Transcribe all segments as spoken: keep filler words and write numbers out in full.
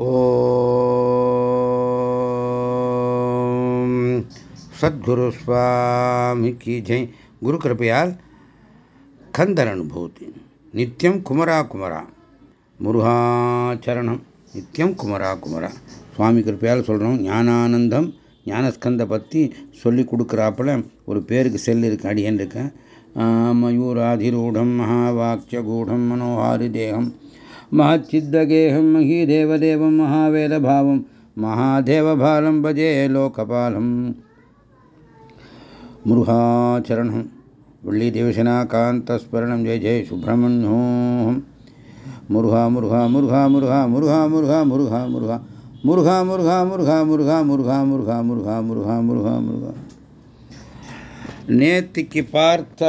ஓம் சத்குரு சுவாமி கி ஜெய். குரு கிருப்பையால் கந்தர் அனுபூதி. நித்தியம் குமரா குமரா முருகாச்சரணம். நித்தியம் குமரா குமரா சுவாமி கிருப்பையால் சொல்கிறோம். ஞானானந்தம் ஞானஸ்கந்த பற்றி சொல்லி கொடுக்குறாப்புல ஒரு பேருக்கு செல் இருக்கு, அடியன் இருக்கேன். மயூராதிரூடம் மகாவாக்கியகூடம் மனோஹாரி தேகம் महच्चिद्दगेहं महीदेवदेवं महावेदभावं महादेवभालं भजे लोकपालं. मुरुघाचरणं वल्ली देवसेनाकान्तस्मरणं जय जय सुब्रह्मण्यों. मुरुघा मुरुघा मुरुघा मुरुघा मुरुघा मुरुघा मुरुघा मुरुघा मुरुघा मुरुघा मुरुघा मुरुघा मुरुघा मुरुघा मुरुघा मुरुघा मुरुघा मुरुघा. நேத்திக்கு பார்த்த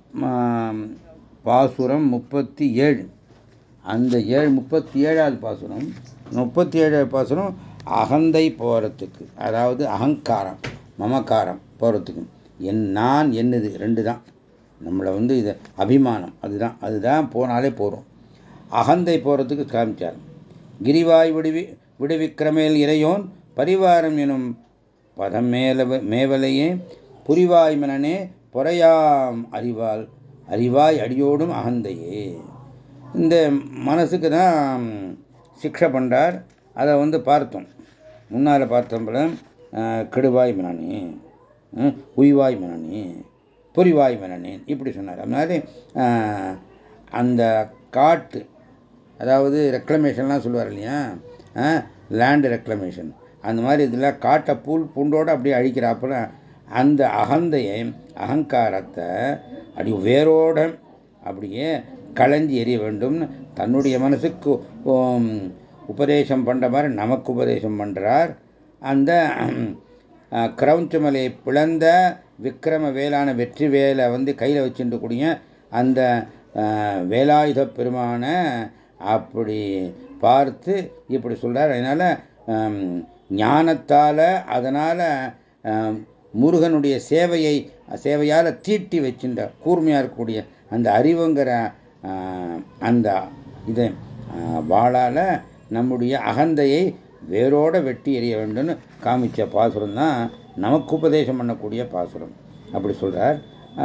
பாசுரம் முப்பத்தி ஏழு. அந்த ஏழு முப்பத்தி ஏழாவது பாசுரம் முப்பத்தி ஏழாவது பாசுரம் அகந்தை போகிறதுக்கு, அதாவது அகங்காரம் மமக்காரம் போகிறதுக்கு. என் நான் என்னது ரெண்டு தான். நம்மளை வந்து இது அபிமானம் அதுதான் அதுதான் போனாலே போகிறோம். அகந்தை போகிறதுக்கு காமிச்சார். கிரிவாய் விடுவி விடுவிக்கிரமேல் இறையோன் பரிவாரம் எனும் பதம் மேல மேவலையே புரிவாய் மனனே பொறையாம் அறிவால் அறிவாய் அடியோடும் அகந்தையே. இந்த மனசுக்கு தான் சிக்ஷை பண்ணுறார். அதை வந்து பார்த்தோம், முன்னால் பார்த்தோம்ல. கெடுவாய் மனனே, உய்வாய் மனனே, பொறிவாய் மனனே இப்படி சொன்னார். அதனால அந்த காட்டு, அதாவது ரெக்ளமேஷன்லாம் சொல்லுவார் இல்லையா, லேண்டு ரெக்ளமேஷன், அந்த மாதிரி இதில் காட்டை பூல் பூண்டோடு அப்படியே அழிக்கிறாப்புல அந்த அகந்தையை அகங்காரத்தை அப்படி வேரோட அப்படியே களைஞ்சி எறிய வேண்டும்னு தன்னுடைய மனசுக்கு உபதேசம் பண்ணுற மாதிரி நமக்கு உபதேசம் பண்ணுறார். அந்த கிரௌஞ்சமலையை பிளந்த விக்ரம வேலான வெற்றி வேலை வந்து கையில் வச்சுட்டு கூடிய அந்த வேலாயுத பெருமான அப்படி பார்த்து இப்படி சொல்கிறார். அதனால் ஞானத்தால், அதனால் முருகனுடைய சேவையை சேவையால் தீட்டி வச்சுட்ட கூர்மையாக இருக்கக்கூடிய அந்த அறிவுங்கிற அந்த இதை வாளால் நம்முடைய அகந்தையை வேரோட வெட்டி எறிய வேண்டும்னு காமிச்ச பாசுரம் தான் நமக்கு உபதேசம் பண்ணக்கூடிய பாசுரம். அப்படி சொல்கிறார்.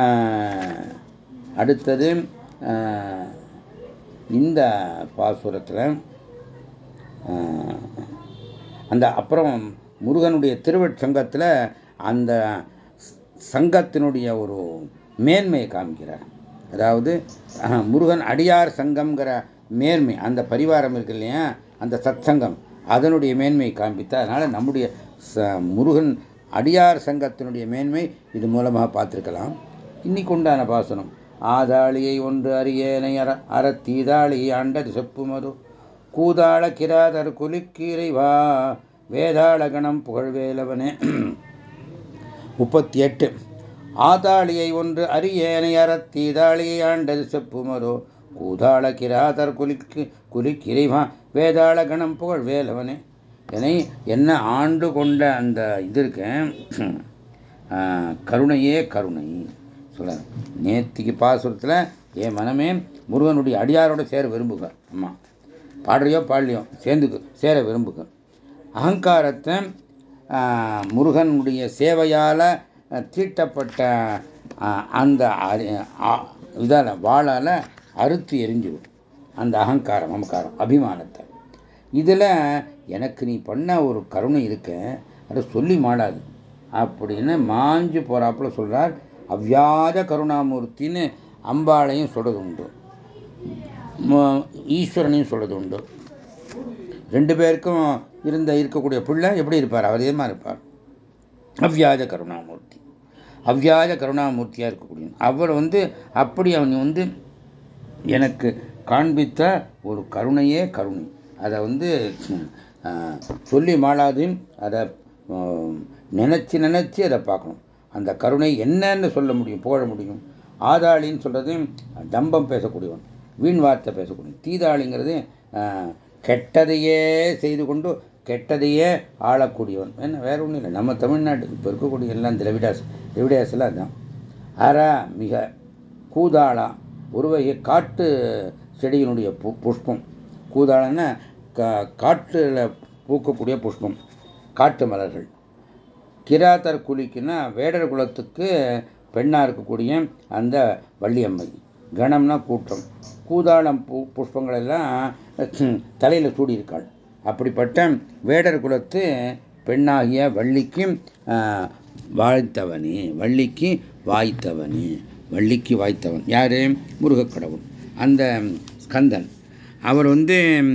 அடுத்தது இந்த பாசுரத்தில் அந்த அப்புறம் முருகனுடைய திருவட் சங்கத்தில் அந்த சங்கத்தினுடைய ஒரு மேன்மையை காமிக்கிறார். அதாவது முருகன் அடியார் சங்கம்ங்கிற மேன்மை, அந்த பரிவாரம் இருக்கு இல்லையா, அந்த சத் சங்கம், அதனுடைய மேன்மையை காண்பித்த. அதனால் நம்முடைய முருகன் அடியார் சங்கத்தினுடைய மேன்மை இது மூலமாக பார்த்துருக்கலாம். இன்னைக்கு உண்டான பாசனம். ஆதாளியை ஒன்று அரியேனை அற அறத்தீதாளி ஆண்டது செப்புமது கூதாள கிராதர் குலிக்கீரை வா வேதாள கணம் புகழ்வேலவனே. முப்பத்தி எட்டு. ஆதாளியை ஒன்று அரியேனை அறத்தீதாளியை ஆண்டது செப்புமரோ கூதாள கிராதர் குலிக்கு குலிக்கிரைவா வேதாள கணம் புகழ் வேலவனே. என்னை என்ன ஆண்டு கொண்ட அந்த இது இருக்க கருணையே கருணை சொல்ல. நேத்திக்கு பாசுரத்தில் என் மனமே முருகனுடைய அடியாரோட சேர விரும்புக. அம்மா பாடுறையோ பாடலையோ சேர்ந்துக்கு சேர விரும்புக. அகங்காரத்தை முருகனுடைய சேவையால் தீட்டப்பட்ட அந்த இதால் வாழால் அறுத்து எரிஞ்சிடும் அந்த அகங்காரம் மமக்காரம் அபிமானத்தை. இதில் எனக்கு நீ பண்ண ஒரு கருணை இருக்க, அதை சொல்லி மாடாது அப்படின்னு மாஞ்சு போகிறாப்புல சொல்கிறார். அவ்வியாஜ கருணாமூர்த்தின்னு அம்பாளையும் சொல்கிறது உண்டு, ஈஸ்வரனையும் சொல்கிறது உண்டு. ரெண்டு பேருக்கும் இருந்த இருக்கக்கூடிய பிள்ளை எப்படி இருப்பார், அவர் ஏமா இருப்பார். அவ்வியாஜ கருணாமூர்த்தி, அவ்வியாஜ கருணாமூர்த்தியாக இருக்கக்கூடிய அவர் வந்து அப்படி அவன் வந்து எனக்கு காண்பித்த ஒரு கருணையே கருணை. அதை வந்து சொல்லி மாளாது, அதை நினச்சி நினச்சி அதை பார்க்கணும். அந்த கருணை என்னன்னு சொல்ல முடியும், போட முடியும். ஆதாளின்னு சொல்கிறது டம்பம் பேசக்கூடியவன், வீண் வார்த்தை பேசக்கூடியவன். தீதாளிங்கிறது கெட்டதையே செய்து கொண்டு கெட்டதையே ஆளக்கூடியவன். என்ன வேற ஒன்றும் இல்லை. நம்ம தமிழ்நாடு இப்போ இருக்கக்கூடிய எல்லாம் திரவிடாஸ் திரவிடாஸ் எல்லாம் அதுதான். அறா மிக கூதாளா ஒரு வகை காட்டு செடியினுடைய பு புஷ்பம். கூதாளன்னா காட்டில் பூக்கக்கூடிய புஷ்பம், காட்டு மலர்கள். கிராதர் குலிக்குன்னா வேடர் குலத்துக்கு பெண்ணாக இருக்கக்கூடிய அந்த வள்ளியம்மை. கணம்னா கூட்டம். கூதாளம் பூ புஷ்பங்கள் எல்லாம் தலையில் சூடியிருக்காள். அப்படிப்பட்ட வேடர் குலத்து பெண்ணாகிய வள்ளிக்கு வாழ்த்தவனே, வள்ளிக்கு வாய்த்தவனே, வள்ளிக்கு வாய்த்தவன் யாரு? முருகக்கடவுள். அந்த ஸ்கந்தன் அவர் வந்து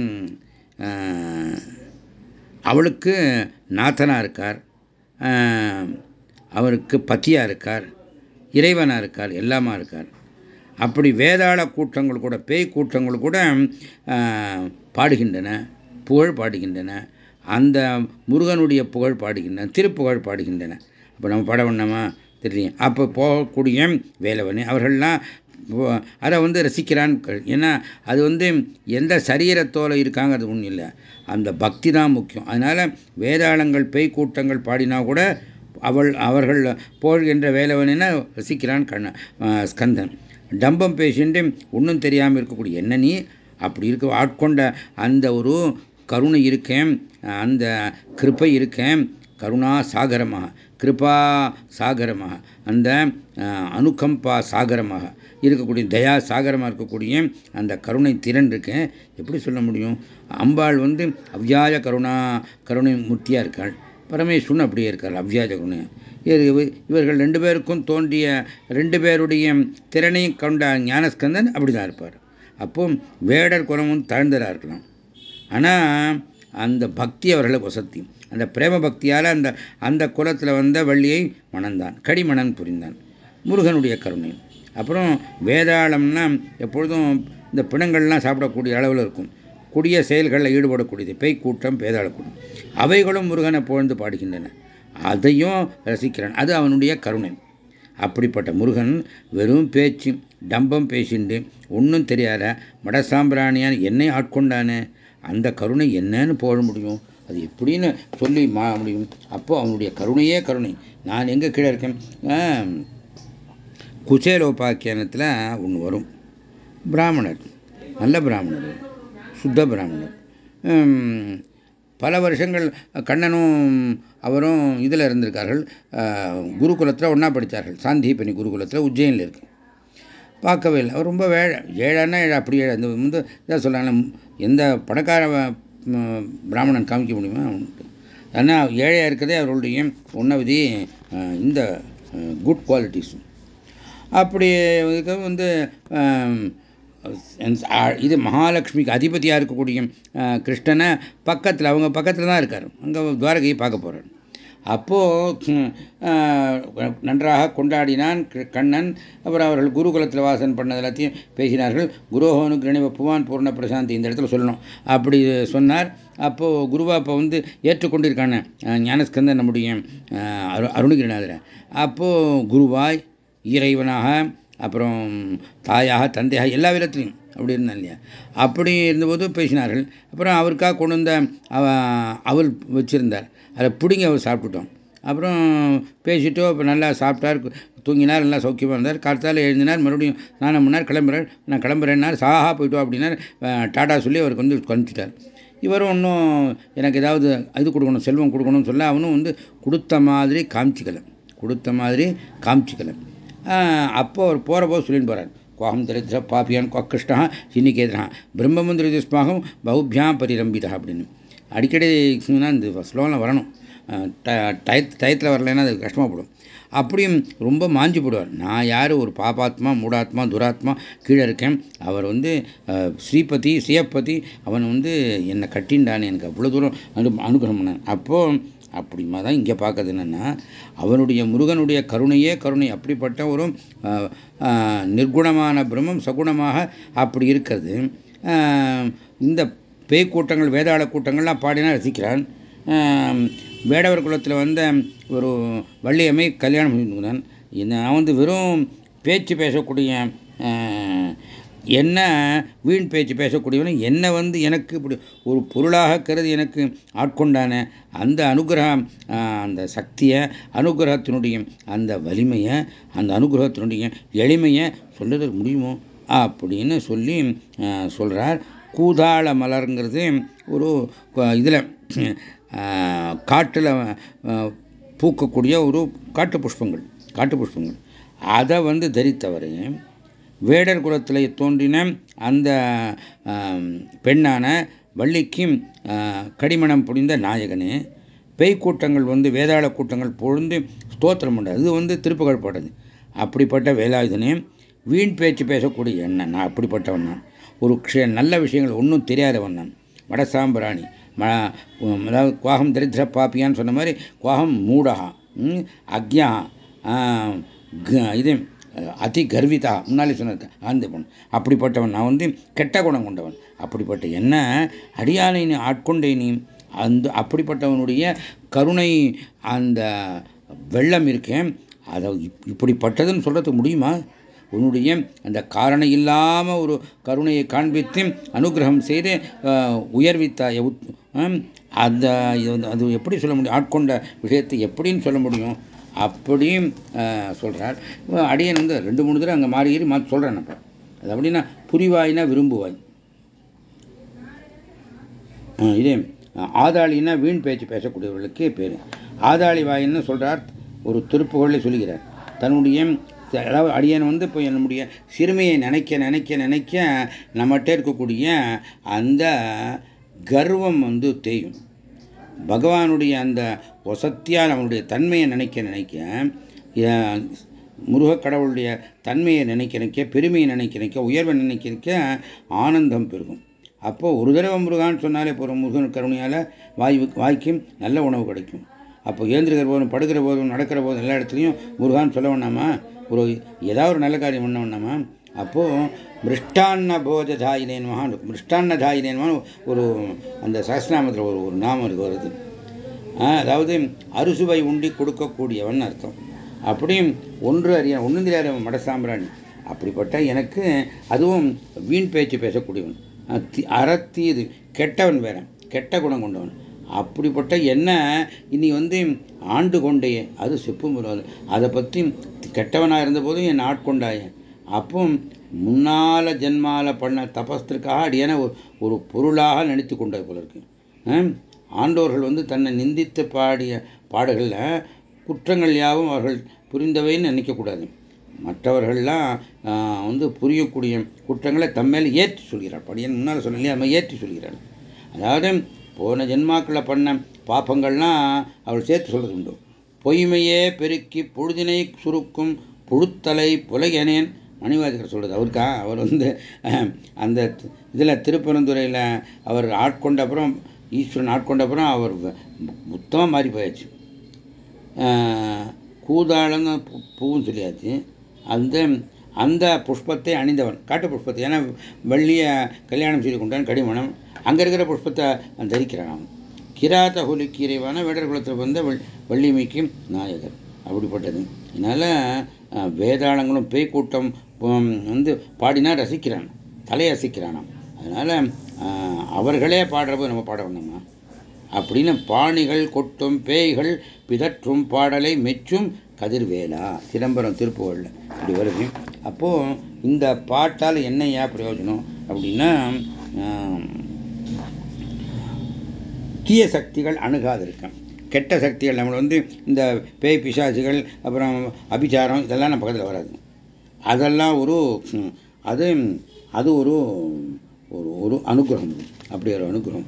அவளுக்கு நாதனா இருக்கார், அவருக்கு பத்தியா இருக்கார், இறைவனா இருக்கார், எல்லாமா இருக்கார். அப்படி வேதாள கூட்டங்கள் கூட, பேய் கூட்டங்கள் கூட பாடுகின்றன, புகழ் பாடுகின்றன. அந்த முருகனுடைய புகழ் பாடுகின்றன, திருப்புகழ் பாடுகின்றன. அப்போ நம்ம பாட வேண்டாமா? தெரியும். அப்போ போகக்கூடிய வேலவனே அவர்கள்லாம் அதை வந்து ரசிக்கிறான். ஏன்னா அது வந்து எந்த சரீரத்தோடு இருக்காங்க அது ஒன்றும் இல்லை, அந்த பக்தி தான் முக்கியம். அதனால் வேதாளங்கள் பேய் கூட்டங்கள் பாடினா கூட அவள் அவர்கள் போகின்ற வேலவனா ரசிக்கிறான் கண்ண ஸ்கந்தன். டம்பம் பேசிட்டு ஒன்றும் தெரியாமல் இருக்கக்கூடிய என்ன நீ அப்படி இருக்க ஆட்கொண்ட அந்த ஒரு கருணை இருக்கேன், அந்த கிருப்பை இருக்கேன், கருணா சாகரமாக, கிருபா சாகரமாக, அந்த அனுகம்பா சாகரமாக இருக்கக்கூடிய, தயா சாகரமாக இருக்கக்கூடிய அந்த கருணை திறன் இருக்கேன். எப்படி சொல்ல முடியும்? அம்பாள் வந்து அவ்வியாஜ கருணா கருணை மூர்த்தியாக இருக்காள், பரமேஸ்வரன் அப்படியே இருக்கார் அவ்வியாஜ கருணை. இவர்கள் ரெண்டு பேருக்கும் தோன்றிய ரெண்டு பேருடைய திறனையும் கொண்ட ஞானஸ்கந்தன் அப்படிதான் இருப்பார். அப்போ வேடர் குலமும் தாழ்ந்ததாக இருக்கலாம், ஆனால் அந்த பக்தி அவர்களை வசத்தி, அந்த பிரேம பக்தியால் அந்த அந்த குலத்தில் வந்த வள்ளியை மணந்தான், கடிமணன் புரிந்தான், முருகனுடைய கருணை. அப்புறம் வேதாளம்னா எப்பொழுதும் இந்த பிணங்கள்லாம் சாப்பிடக்கூடிய அளவில் இருக்கும், கொடிய செயல்களில் ஈடுபடக்கூடியது, பேய் கூட்டம், பேதாள கூட்டம், அவைகளும் முருகனை புகழ்ந்து பாடுகின்றன, அதையும் ரசிக்கிறான், அது அவனுடைய கருணை. அப்படிப்பட்ட முருகன் வெறும் பேச்சு டம்பம் பேசிண்டு ஒன்றும் தெரியாத மடசாம்பிராணியான் என்னை ஆட்கொண்டானே, அந்த கருணை என்னன்னு போட முடியும்? அது எப்படின்னு சொல்லி மா முடியும்? அப்போ அவனுடைய கருணையே கருணை. நான் எங்கே கீழே இருக்கேன்? குச்சேலோபாக்கியானத்தில் ஒன்று வரும், பிராமணர், நல்ல பிராமணர், சுத்த பிராமணர், பல வருஷங்கள் கண்ணனும் அவரும் இதில் இருந்திருக்கார்கள், குருகுலத்தில் ஒன்றா படித்தார்கள், சாந்தீபனி குருகுலத்தில் உஜ்ஜயினில் இருக்கு. பார்க்கவே இல்லை, அவர் ரொம்ப ஏழை, ஏழைன்னா ஏழை, அப்படி ஏழை. இந்த வந்து இதாக சொல்கிறாங்க, எந்த பணக்கார பிராமணன் காமிக்க முடியுமா? ஏன்னா ஏழையாக இருக்கிறதே அவர்களுடைய உன்னவிதி, இந்த குட் குவாலிட்டிஸ். அப்படி வந்து இது மகாலட்சுமிக்கு அதிபதியாக இருக்கக்கூடிய கிருஷ்ணனை பக்கத்தில், அவங்க பக்கத்தில் தான் இருக்கார், அங்கே துவாரகையை பார்க்க போகிறார். அப்போது நன்றாக கொண்டாடினான் கண்ணன். அப்புறம் அவர்கள் குருகுலத்தில் வாசன் பண்ணது எல்லாத்தையும் பேசினார்கள். குருஹோனு கிரணிவ புவான் பூர்ண பிரசாந்தி இந்த இடத்துல சொல்லணும், அப்படி சொன்னார். அப்போது குருவா அப்போ வந்து ஏற்றுக்கொண்டிருக்கான ஞானஸ்கந்தன் நம்முடைய அரு அருணகிரிநாதரை. அப்போது குருவாய் இறைவனாக, அப்புறம் தாயாக, தந்தையாக, எல்லா விதத்திலையும் அப்படி இருந்தான் இல்லையா? அப்படி இருந்தபோது பேசினார்கள். அப்புறம் அவருக்காக கொண்டு வந்த அவள் வச்சிருந்தார், அதை பிடிங்கி அவர் சாப்பிட்டுட்டோம். அப்புறம் பேசிட்டோ இப்போ நல்லா சாப்பிட்டார், தூங்கினார், நல்லா சௌக்கியமாக இருந்தார். காலத்தால் எழுந்தினார், மறுபடியும் ஸ்நானம் பண்ணார், கிளம்புறார். நான் கிளம்புறேன்னார், சாஹா போய்ட்டோம் அப்படின்னார். டாடா சொல்லி அவருக்கு வந்து கணிச்சிட்டார். இவரும் இன்னும் எனக்கு ஏதாவது இது கொடுக்கணும், செல்வம் கொடுக்கணும்னு சொல்ல அவனும் வந்து கொடுத்த மாதிரி காமிச்சிக்கலை, கொடுத்த மாதிரி காமிச்சிக்கலை. அப்போ அவர் போகிற போது சொல்லிட்டு போகிறார், கோஹம் தரித்திர பாப்பியான் கொக்கிருஷ்ணா சின்னிகேதனா பிரம்மமந்திரஸ்மாகம் பௌபியாம் பரிரம்பிதா அப்படின்னு அடிக்கடி இந்த ஸ்லோகம் வரணும். டய டயத்தில் வரலைன்னா அது கஷ்டமாகப்படும். அப்படியும் ரொம்ப மாஞ்சி போடுவார். நான் யார், ஒரு பாபாத்மா, மூடாத்மா, துராத்மா, கீழே இருக்கேன். அவர் வந்து ஸ்ரீபதி, ஸ்ரீயப்பதி, அவன் வந்து என்னை கட்டின்டானே, எனக்கு அவ்வளோ தூரம் அனு அனுகிரகம் பண்ணான். அப்போது அப்படிமா தான் இங்கே பார்க்கறது என்னென்னா, அவனுடைய முருகனுடைய கருணையே கருணை. அப்படிப்பட்ட ஒரு நிர்குணமான பிரம்மம் சகுணமாக அப்படி இருக்கிறது. இந்த பேய் கூட்டங்கள், வேதாள கூட்டங்கள்லாம் பாடினா ரசிக்கிறான். வேடவர் குலத்தில் வந்த ஒரு வள்ளியம்மை கல்யாணம் பண்ணியிருந்தான். நான் வந்து வெறும் பேச்சு பேசக்கூடிய என்ன வீண் பேச்சு பேசக்கூடியவன் என்னை வந்து எனக்கு இப்படி ஒரு பொருளாக கருதி எனக்கு ஆட்கொண்டான அந்த அனுகிரகம், அந்த சக்தியை, அனுகிரகத்தினுடைய அந்த வலிமையை, அந்த அனுகிரகத்தினுடைய எளிமையை சொல்லுறது முடியுமோ அப்படின்னு சொல்லி சொல்கிறார். கூதாள மலருங்கிறது ஒரு இதில் காட்டில் பூக்கக்கூடிய ஒரு காட்டு புஷ்பங்கள் காட்டு புஷ்பங்கள் அதை வந்து தரித்தவர் வேடர் குலத்தில் தோன்றின அந்த பெண்ணான வள்ளிக்கும் கடிமணம் புரிந்த நாயகனே பேய் கூட்டங்கள் வந்து வேதாள கூட்டங்கள் பொழுந்து ஸ்தோத்திரம் பண்ணது அது வந்து திருப்புகழ் பாடுது. அப்படிப்பட்ட வேலாயுதனே வீண் பேச்சு பேசக்கூடிய எண்ணன் நான் அப்படிப்பட்டவன் நான் ஒரு நல்ல விஷயங்கள் ஒன்றும் தெரியாதவன் நான் வடசாம்பிராணி அதாவது குவாகம் தரித்திர பாப்பியான்னு சொன்ன மாதிரி குவாகம் மூடகா அக்யா இது அதி கர்விதா முன்னாலே சொன்ன ஆந்த பொண்ணு அப்படிப்பட்டவன் நான் வந்து கெட்ட குணம் கொண்டவன் அப்படிப்பட்ட என்ன அடியானை நீ ஆட்கொண்டே நீ அந்த அப்படிப்பட்டவனுடைய கருணை அந்த வெள்ளம் இருக்கேன் அதை இப்படிப்பட்டதுன்னு சொல்றதுக்கு முடியுமா? உன்னுடைய அந்த காரணம் இல்லாமல் ஒரு கருணையை காண்பித்து அனுகிரகம் செய்து உயர்வித்தாய அந்த அது எப்படி சொல்ல முடியும்? ஆட்கொண்ட விஷயத்தை எப்படின்னு சொல்ல முடியும்? அப்படியும் சொல்றார். அடியன் வந்து ரெண்டு மூணு தடவை அங்கே மாறி ஏறி மாற்றி சொல்றேன். அப்போ அது அப்படின்னா புரிவாயினா விரும்புவாய், இதே ஆதாளின்னா வீண் பேச்சு பேசக்கூடியவர்களுக்கு பேர். ஆதாளி வாயின்னு சொல்றார் ஒரு திருப்புகழை சொல்லுகிறார். தன்னுடைய அதாவது அடியன் வந்து இப்போ என்னுடைய சிறுமையை நினைக்க நினைக்க நினைக்க நம்மகிட்ட இருக்கக்கூடிய அந்த கர்வம் வந்து தேயும். பகவானுடைய அந்த வசத்தியால் அவனுடைய தன்மையை நினைக்க நினைக்க முருக கடவுளுடைய தன்மையை நினைக்க நினைக்க பெருமையை நினைக்க நினைக்க உயர்வை நினைக்க நினைக்க ஆனந்தம் பெருகும். அப்போ ஒரு தடவை முருகான்னு சொன்னாலே போகிற முருகன் கருணையால் வாய் வாய்க்கும் நல்ல உணவு கிடைக்கும். அப்போ ஏந்திருக்கிற போதும் படுக்கிற போதும் நடக்கிற போதும் எல்லா இடத்துலையும் முருகான்னு சொல்ல வேண்டாமா? ஒரு ஏதாவது ஒரு நல்ல காரியம் பண்ண வேண்டாமா? அப்போது மிருஷ்டான்ன போஜ தாயினேன்மா மிருஷ்டான்ன தாயினேன்மா ஒரு அந்த சஹஸ்ரநாமத்தில் ஒரு ஒரு நாமம் இருக்கு வருது. அதாவது அறுசுவை உண்டி கொடுக்கக்கூடியவன் அர்த்தம். அப்படியும் ஒன்று அறிய ஒன்றும் தெரியாத மடசாம்பிராணி அப்படிப்பட்ட எனக்கு அதுவும் வீண் பேச்சு பேசக்கூடியவன் அறத்தீது கெட்டவன் வேற கெட்ட குணம் கொண்டவன் அப்படிப்பட்ட என்ன இனி வந்து ஆண்டு கொண்டே அது செப்பும் அதை பற்றி கெட்டவனாக இருந்த போதும் என் ஆட்கொண்டாய. அப்போ முன்னால ஜென்மால பண்ண தபஸ்திற்காக அடியான ஒரு பொருளாக நினைத்து கொண்டது போல இருக்கு. ஆண்டோர்கள் வந்து தன்னை நிந்தித்து பாடிய பாடுகளில் குற்றங்கள் யாவும் அவர்கள் புரிந்தவைன்னு நினைக்கக்கூடாது. மற்றவர்கள்லாம் வந்து புரியக்கூடிய குற்றங்களை தம்மேல் ஏற்றி சொல்கிறார். படியன் முன்னால் சொல்லலையே நம்ம ஏற்றி சொல்கிறார். அதாவது போன ஜென்மாக்களை பண்ண பாப்பங்கள்லாம் அவள் சேர்த்து சொல்றது உண்டு. பொய்மையே பெருக்கி பொழுதினை சுருக்கும் புழுத்தலை புலையனேன் மணிவாதிகர் சொல்றது அவருக்கா. அவர் வந்து அந்த இதில் திருப்பரந்துரையில் அவர் ஆட்கொண்ட அப்புறம் ஈஸ்வரன் ஆட்கொண்ட அப்புறம் அவர் மொத்தமாக மாறி போயாச்சு. கூதாளன்னு பூவும் சொல்லியாச்சு. அந்த அந்த புஷ்பத்தை அணிந்தவன் காட்டு புஷ்பத்தை ஏன்னா வெள்ளியை கல்யாணம் செய்து கொண்டான் கடிமணம் அங்கே இருக்கிற புஷ்பத்தை தரிக்கிறான். அவன் கிராத ஹொலிக்கீரைவான வேடர் குலத்தில் வந்த வள்ளிமைக்கும் நாயகர் அப்படிப்பட்டது. அதனால் வேதாளங்களும் பேய் கூட்டம் வந்து பாடினா ரசிக்கிறான் தலையை அசைக்கிறானாம். அதனால் அவர்களே பாடுறப்போ நம்ம பாட வேண்டாமா அப்படின்னு பாணிகள் கொட்டும் பேய்கள் பிதற்றும் பாடலை மெச்சும் கதிர்வேலா சிதம்பரம் திருப்புகழ்ல இப்படி வருது. அப்போ இந்த பாட்டால் என்னையா பிரயோஜனம் அப்படின்னா தீய சக்திகள் அணுகாதிருக்க கெட்ட சக்திகள் நம்மளை வந்து இந்த பேய் பிசாசுகள் அப்புறம் அபிச்சாரம் இதெல்லாம் நம்ம பக்கத்தில் வராது. அதெல்லாம் ஒரு அது அது ஒரு ஒரு அனுகிரகம் அப்படி ஒரு அனுகிரகம்.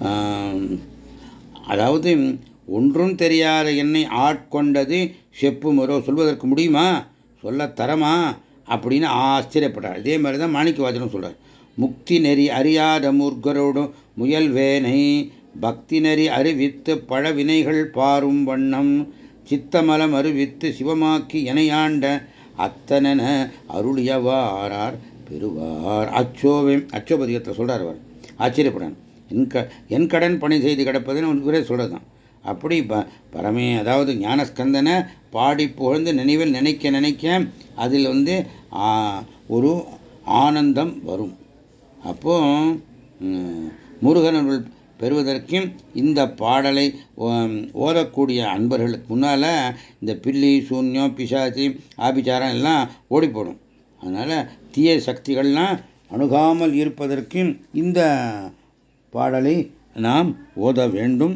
அதாவது ஒன்றும் தெரியாத என்னை ஆட்கொண்டது செப்பு முறோ சொல்வதற்கு முடியுமா சொல்ல தரமா அப்படின்னு ஆச்சரியப்பட்டார். இதே மாதிரி தான் மாணிக்க வாசகம் சொல்றார். முக்தி நெறி அறியாத மூர்க்கரோடு முயல்வேனை பக்தி நெறி அறிவித்து பழ வினைகள் பாரும் வண்ணம் சித்தமலம் அறிவித்து சிவமாக்கி எனையாண்ட அத்தனென அருளியவாரார் பெறுவார். அச்சோவே அச்சோபதிகத்தை சொல்றார். அவர் ஆச்சரியப்படான். என் க என் கடன் பணி செய்து கிடப்பதுன்னு ஒன்று சொல்றதுதான். அப்படி ப பரமே அதாவது ஞானஸ்கந்தனை பாடி புகழ்ந்து நினைவில் நினைக்க நினைக்க அதில் வந்து ஒரு ஆனந்தம் வரும். அப்போ முருகனருள் பெறுவதற்கும் இந்த பாடலை ஓதக்கூடிய அன்பர்களுக்கு முன்னால் இந்த பில்லி சூன்யம் பிசாசி ஆபிச்சாரம் எல்லாம் ஓடி போடும். அதனால் தீய சக்திகள்லாம் அணுகாமல் இருப்பதற்கும் இந்த பாடலை நாம் ஓத வேண்டும்.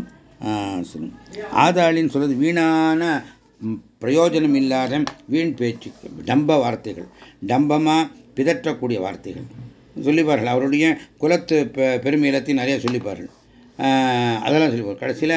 ஆதாளின்னு சொல்றது வீணான பிரயோஜனம் இல்லாத வீண் பேச்சு, டம்ப வார்த்தைகள், டம்பமாக பிதற்றக்கூடிய வார்த்தைகள் சொல்லிப்பார்கள். அவருடைய குலத்து பெருமையிலத்தையும் நிறைய சொல்லிப்பார்கள். அதெல்லாம் சொல்லிப்பார். கடைசியில்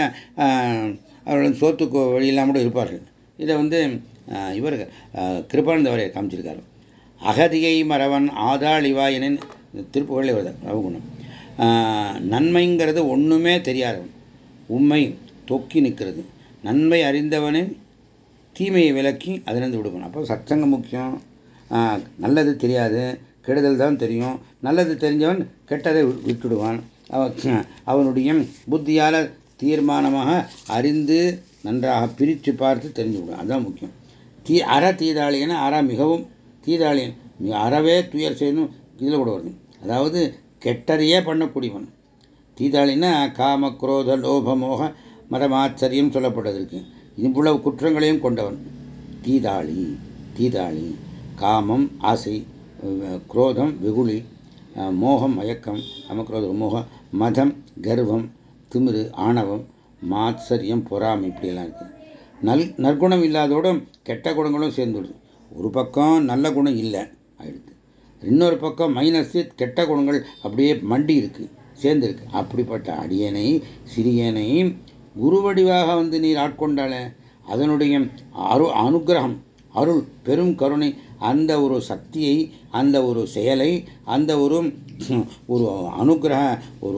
அவர்கள் சோத்துக்கு வழி இல்லாமல் கூட இருப்பார்கள். இதை வந்து இவர் கிருபானந்தவரை காமிச்சிருக்காரு. அகதியை மறவன் ஆதாள் இவாயனின் திருப்புகழே வருது ரகுகுணம். நன்மைங்கிறது ஒன்றுமே தெரியாதவன், உண்மை தொக்கி நிற்கிறது. நன்மை அறிந்தவனின் தீமையை விலக்கி அதிலிருந்து விடுவான். அப்போ சத்சங்கம் முக்கியம். நல்லது தெரியாது, கெடுதல் தான் தெரியும். நல்லது தெரிஞ்சவன் கெட்டதை விட்டுடுவான். அவனுடைய புத்தியால் தீர்மானமாக அறிந்து நன்றாக பிரித்து பார்த்து தெரிஞ்சு விடுவான். அதுதான் முக்கியம். தீ அற தீதாளியன அற மிகவும் தீதாளியன் அறவே துயர் செய்யணும். இதில் கூட வருது. அதாவது கெட்டதையே பண்ணக்கூடியவன் தீதாளின்னா காம குரோத லோப மோக மதமாச்சரியம் சொல்லப்பட்டதற்கு இவ்வளவு குற்றங்களையும் கொண்டவன் தீதாளி. தீதாளி காமம் ஆசை, குரோதம் வெகுளி, மோகம் மயக்கம், காமக்ரோதம் மோகம், மதம் கர்வம், திமிரு ஆணவம், மாத்சரியம் பொறாமை, இப்படியெல்லாம் இருக்கு. நல் நற்குணம் இல்லாதோடும் கெட்ட குணங்களும் சேர்ந்துடுது. ஒரு பக்கம் நல்ல குணம் இல்லை ஆயிடுது, இன்னொரு பக்கம் மைனஸ் கெட்ட குணங்கள் அப்படியே மண்டி இருக்கு, சேர்ந்திருக்கு. அப்படிப்பட்ட அடியனை சிறியனை குருவடிவாக வந்து நீர் ஆட்கொண்டாலே அதனுடைய அரு அனுகிரகம் அருள் பெரும் கருணை, அந்த ஒரு சக்தியை, அந்த ஒரு செயலை, அந்த ஒரு ஒரு அனுகிரக ஒரு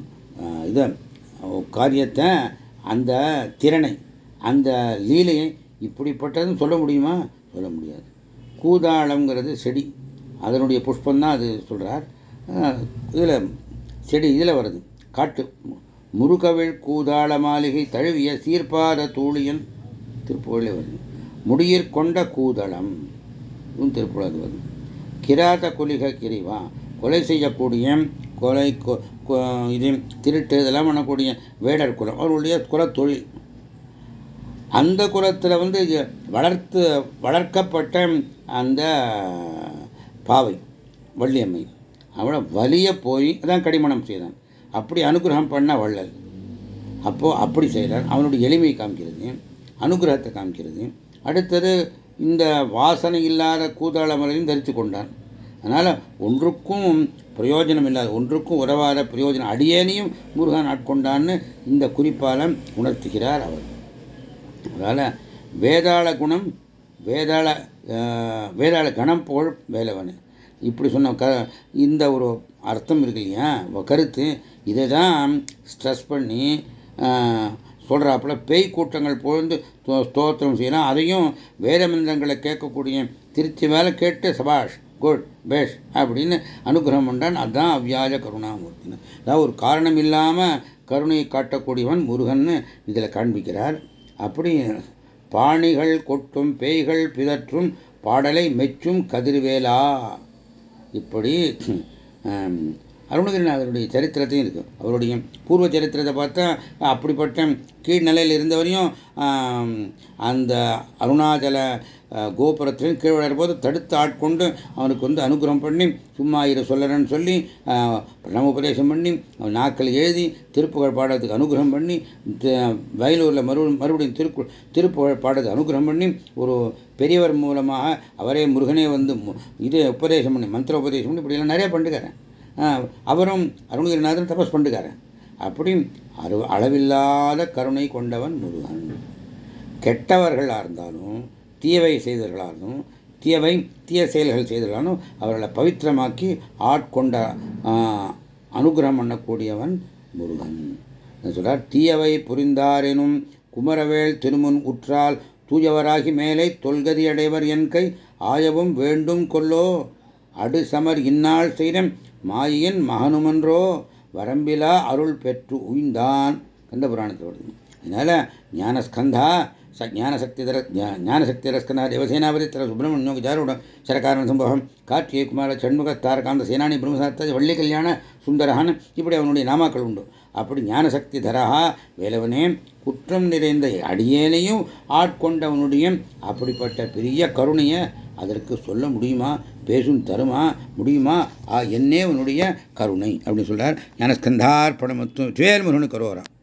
இதை காரியத்தை, அந்த திறனை, அந்த லீலையை இப்படிப்பட்டதுன்னு சொல்ல முடியுமா? சொல்ல முடியாது. கூதாளம்ங்கிறது செடி, அதனுடைய புஷ்பந்தான் அது சொல்கிறார். இதில் செடி இதில் வருது. காட்டு முருகவிழ் கூதாள மாளிகை தழுவிய சீர்பாத தூளியன் திருப்புகழே வருது. முடியிற் கொண்ட கூதளம் திருப்புகழ் வருது. கிராத குலிக கிரிவா கொலை செய்யக்கூடிய கொலை இது திருட்டு இதெல்லாம் பண்ணக்கூடிய வேடர் குலம், அவருடைய குலத்தொழில். அந்த குலத்தில் வந்து வளர்த்து வளர்க்கப்பட்ட அந்த பாவை வள்ளியம்மை அவளை வலிய போய் அதான் கடிமணம் செய்தான். அப்படி அனுகிரகம் பண்ண வள்ளல். அப்போ அப்படி செய்கிறார். அவனுடைய எளிமையை காமிக்கிறது, அனுகிரகத்தை காமிக்கிறது. அடுத்தது இந்த வாசனை இல்லாத கூதாள மலையும் தரித்து கொண்டான். அதனால் ஒன்றுக்கும் பிரயோஜனம் இல்லாத, ஒன்றுக்கும் உறவாத பிரயோஜனம் அடியேனையும் முருகன் ஆட்கொண்டான்னு இந்த குறிப்பால் உணர்த்துகிறார் அவர். அதனால் வேதாள குணம், வேதாள வேதாள கணம் போல் வேலவன் இப்படி சொன்ன க இந்த ஒரு அர்த்தம் இருக்கு இல்லையா, கருத்து. இதை தான் ஸ்ட்ரெஸ் பண்ணி சொல்கிறாப்புல. பேய் கூட்டங்கள் பொழுது ஸ்தோத்திரம் செய்யலாம், அதையும் வேத மந்திரங்களை கேட்கக்கூடிய திருச்சி மேலே கேட்டு சபாஷ் குட் பேஷ் அப்படின்னு அனுகிரகம் பண்ணான். அதுதான் அவ்வியாஜ கருணாமூர்த்தின்னு. அதாவது ஒரு காரணம் இல்லாமல் கருணையை காட்டக்கூடியவன் முருகன்னு இதில் காண்பிக்கிறார். அப்படி பாணிகள் கொட்டும் பேய்கள் பிதற்றும் பாடலை மெச்சும் கதிர்வேலா. இப்படி அருணகிரிநாதருடைய சரித்திரத்தையும் இருக்கு. அவருடைய பூர்வ சரித்திரத்தை பார்த்தா அப்படிப்பட்ட கீழ்நிலையில் இருந்தவரையும் அந்த அருணாச்சல கோபுரத்திலும் கீழ் வரும்போது தடுத்து ஆட்கொண்டு அவனுக்கு வந்து அனுகிரகம் பண்ணி சும்மா இரு சொல்லறன்னு சொல்லி பிரணவ உபதேசம் பண்ணி நாட்கள் எழுதி திருப்புகழ் பாடுறதுக்கு அனுகிரகம் பண்ணி வயலூரில் மறு மறுபடியும் திருக்கு திருப்புகழ் பாடுறதுக்கு அனுகிரகம் பண்ணி ஒரு பெரியவர் மூலமாக அவரே முருகனே வந்து இது உபதேசம் பண்ணி மந்திர உபதேசம் பண்ணி இப்படியெல்லாம் நிறைய பண்ணுகிறார். அவரும் அருணகிரிநாதன் தபஸ் பண்ணுகிறார். அப்படி அரு அளவில்லாத கருணை கொண்டவன் முருகன். கெட்டவர்களாக இருந்தாலும் தீயவை செய்தவர்களாக இருந்தாலும் தீயவை தீய செயல்கள் செய்தவர்களாலும் அவர்களை பவித்திரமாக்கி ஆட்கொண்ட அனுகிரகம் பண்ணக்கூடியவன் முருகன் சொல்றார். தீயவை புரிந்தாரெனும் குமரவேல் திருமுன் உற்றால் தூயவராகி மேலை தொல்கதி அடைவர் என் கை ஆயவும் வேண்டும் கொல்லோ அடு சமர் இந்நாள் செய்த மாயின் மகனுமன்றோ வரம்பிலா அருள் பெற்று உய்ந்தான். கந்த புராணத்தில் வருது. அதனால ஞானஸ்கந்தா ஞானசக்தி தர ஞானசக்தி ரஸ்கந்தா தேவசேனாபதி தர சுப்பிரமணியோக ஜாரோட சரகாரண சம்பவம் கார்த்திகை குமார சண்முக தாரகாந்த சேனானி பிரம்மசாத்த வள்ளி கல்யாண சுந்தரஹான் இப்படி அவனுடைய நாமாக்கள் உண்டு. அப்படி ஞானசக்தி தரஹா வேலவனே குற்றம் நிறைந்த அடியேனையும் ஆட்கொண்டவனுடைய அப்படிப்பட்ட பெரிய கருணையை அதற்கு சொல்ல முடியுமா? பேசும் தருமா முடியுமா என்னே உன்னுடைய கருணை அப்படின்னு சொல்றார். ஞானஸ்கந்தார்ப்பணமத்துவம் ஜெயர்முருகனு கரோரா.